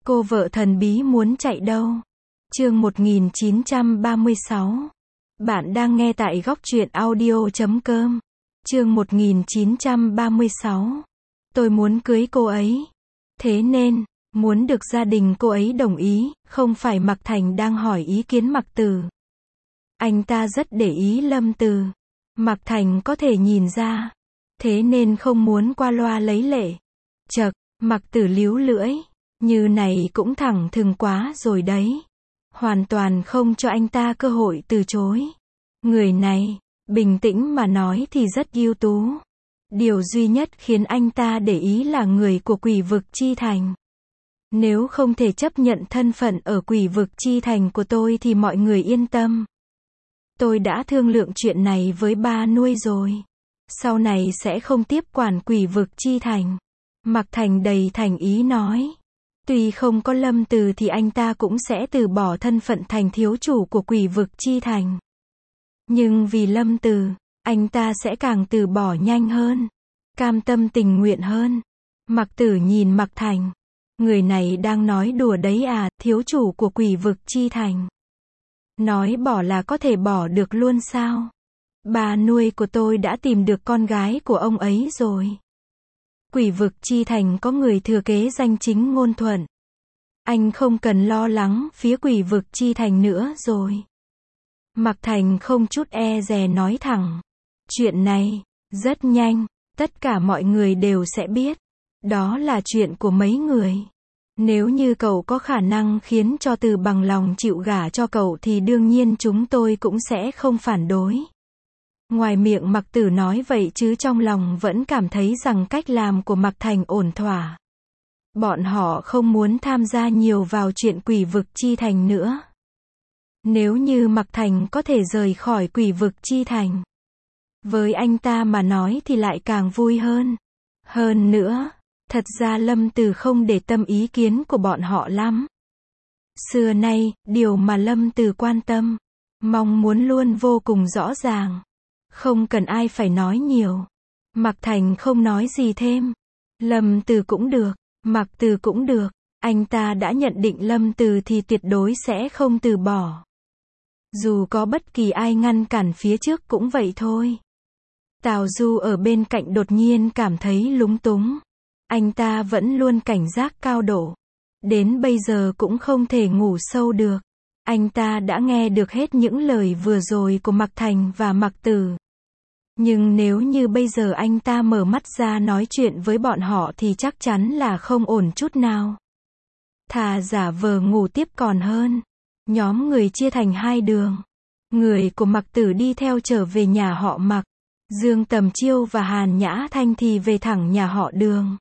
Cô vợ thần bí muốn chạy đâu? Chương 1936. Bạn đang nghe tại góc truyện audio.com. Chương 1936. Tôi muốn cưới cô ấy. Thế nên, muốn được gia đình cô ấy đồng ý, không phải Mạc Thành đang hỏi ý kiến Mạc Tử. Anh ta rất để ý Lâm Từ. Mạc Thành có thể nhìn ra. Thế nên không muốn qua loa lấy lệ. Chậc, Mạc Tử líu lưỡi. Như này cũng thẳng thừng quá rồi đấy. Hoàn toàn không cho anh ta cơ hội từ chối. Người này, bình tĩnh mà nói thì rất ưu tú. Điều duy nhất khiến anh ta để ý là người của Quỷ Vực Chi Thành. Nếu không thể chấp nhận thân phận ở Quỷ Vực Chi Thành của tôi thì mọi người yên tâm. Tôi đã thương lượng chuyện này với ba nuôi rồi. Sau này sẽ không tiếp quản Quỷ Vực Chi Thành. Mạc Thành đầy thành ý nói. Tuy không có Lâm Từ thì anh ta cũng sẽ từ bỏ thân phận thành thiếu chủ của Quỷ Vực Chi Thành. Nhưng vì Lâm Từ, anh ta sẽ càng từ bỏ nhanh hơn. Cam tâm tình nguyện hơn. Mạc Tử nhìn Mạc Thành. Người này đang nói đùa đấy à, thiếu chủ của Quỷ Vực Chi Thành. Nói bỏ là có thể bỏ được luôn sao? Bà nuôi của tôi đã tìm được con gái của ông ấy rồi. Quỷ Vực Chi Thành có người thừa kế danh chính ngôn thuận. Anh không cần lo lắng phía Quỷ Vực Chi Thành nữa rồi. Mạc Thành không chút e dè nói thẳng. Chuyện này, rất nhanh, tất cả mọi người đều sẽ biết. Đó là chuyện của mấy người. Nếu như cậu có khả năng khiến cho Từ bằng lòng chịu gả cho cậu thì đương nhiên chúng tôi cũng sẽ không phản đối. Ngoài miệng Mạc Tử nói vậy chứ trong lòng vẫn cảm thấy rằng cách làm của Mạc Thành ổn thỏa. Bọn họ không muốn tham gia nhiều vào chuyện Quỷ Vực Chi Thành nữa. Nếu như Mạc Thành có thể rời khỏi Quỷ Vực Chi Thành, với anh ta mà nói thì lại càng vui hơn. Hơn nữa, thật ra Lâm Từ không để tâm ý kiến của bọn họ lắm. Xưa nay, điều mà Lâm Từ quan tâm, mong muốn luôn vô cùng rõ ràng. Không cần ai phải nói nhiều. Mạc Thành không nói gì thêm. Lâm Từ cũng được, Mạc Từ cũng được. Anh ta đã nhận định Lâm Từ thì tuyệt đối sẽ không từ bỏ. Dù có bất kỳ ai ngăn cản phía trước cũng vậy thôi. Tào Du ở bên cạnh đột nhiên cảm thấy lúng túng. Anh ta vẫn luôn cảnh giác cao độ. Đến bây giờ cũng không thể ngủ sâu được. Anh ta đã nghe được hết những lời vừa rồi của Mạc Thành và Mạc Tử. Nhưng nếu như bây giờ anh ta mở mắt ra nói chuyện với bọn họ thì chắc chắn là không ổn chút nào. Thà giả vờ ngủ tiếp còn hơn. Nhóm người chia thành hai đường. Người của Mạc Tử đi theo trở về nhà họ Mạc. Dương Tầm Chiêu và Hàn Nhã Thanh thì về thẳng nhà họ Đường.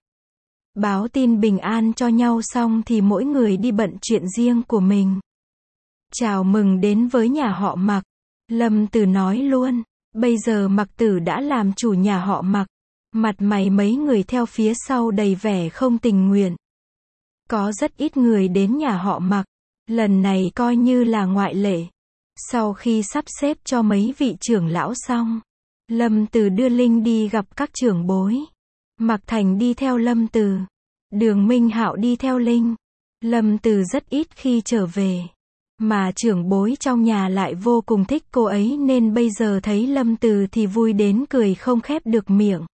Báo tin bình an cho nhau xong thì mỗi người đi bận chuyện riêng của mình. Chào mừng đến với nhà họ Mạc. Lâm Tử nói luôn. Bây giờ Mạc Tử đã làm chủ nhà họ Mạc. Mặt mày mấy người theo phía sau đầy vẻ không tình nguyện. Có rất ít người đến nhà họ Mạc. Lần này coi như là ngoại lệ. Sau khi sắp xếp cho mấy vị trưởng lão xong, Lâm Tử đưa Linh đi gặp các trưởng bối. Mạc Thành đi theo Lâm Tử. Đường Minh Hạo đi theo Linh. Lâm Tử rất ít khi trở về. Mà trưởng bối trong nhà lại vô cùng thích cô ấy nên bây giờ thấy Lâm Từ thì vui đến cười không khép được miệng.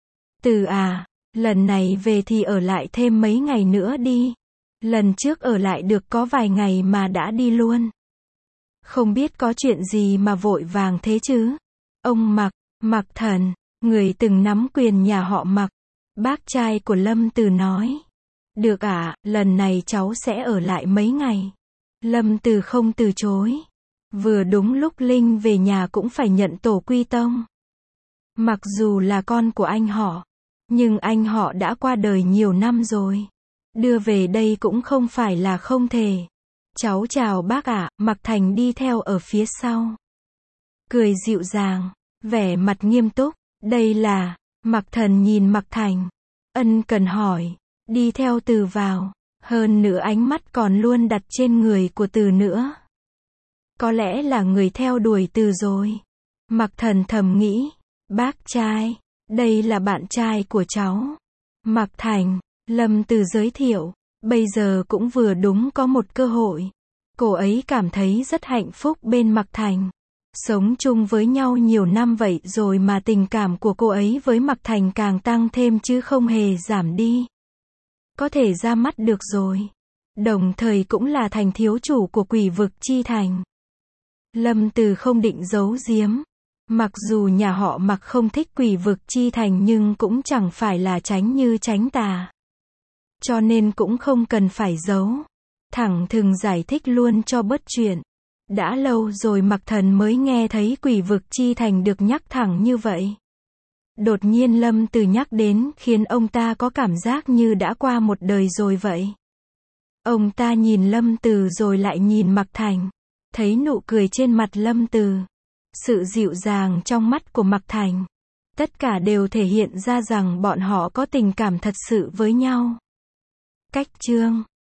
Từ à, lần này về thì ở lại thêm mấy ngày nữa đi. Lần trước ở lại được có vài ngày mà đã đi luôn. Không biết có chuyện gì mà vội vàng thế chứ? Ông Mạc, Mạc Thần, người từng nắm quyền nhà họ Mạc, bác trai của Lâm Từ nói. Được ạ, lần này cháu sẽ ở lại mấy ngày. Lâm Từ không từ chối. Vừa đúng lúc Linh về nhà cũng phải nhận tổ quy tông. Mặc dù là con của anh họ, nhưng anh họ đã qua đời nhiều năm rồi. Đưa về đây cũng không phải là không thể. Cháu chào bác ạ, Mạc Thành đi theo ở phía sau. Cười dịu dàng, vẻ mặt nghiêm túc. Đây là, Mạc Thần nhìn Mạc Thành. Ân cần hỏi, đi theo Từ vào. Hơn nữa ánh mắt còn luôn đặt trên người của Từ nữa. Có lẽ là người theo đuổi Từ rồi. Mạc Thần thầm nghĩ. Bác trai, đây là bạn trai của cháu. Mạc Thành, Lâm Từ giới thiệu. Bây giờ cũng vừa đúng có một cơ hội. Cô ấy cảm thấy rất hạnh phúc bên Mạc Thành. Sống chung với nhau nhiều năm vậy rồi mà tình cảm của cô ấy với Mạc Thành càng tăng thêm chứ không hề giảm đi. Có thể ra mắt được rồi. Đồng thời cũng là thành thiếu chủ của Quỷ Vực Chi Thành. Lâm Từ không định giấu giếm. Mặc dù nhà họ Mạc không thích Quỷ Vực Chi Thành nhưng cũng chẳng phải là tránh như tránh tà. Cho nên cũng không cần phải giấu. Thẳng thừng giải thích luôn cho bớt chuyện. Đã lâu rồi Mạc Thần mới nghe thấy Quỷ Vực Chi Thành được nhắc thẳng như vậy. Đột nhiên Lâm Từ nhắc đến khiến ông ta có cảm giác như đã qua một đời rồi vậy. Ông ta nhìn Lâm Từ rồi lại nhìn Mạc Thành. Thấy nụ cười trên mặt Lâm Từ. Sự dịu dàng trong mắt của Mạc Thành. Tất cả đều thể hiện ra rằng bọn họ có tình cảm thật sự với nhau. Cách chương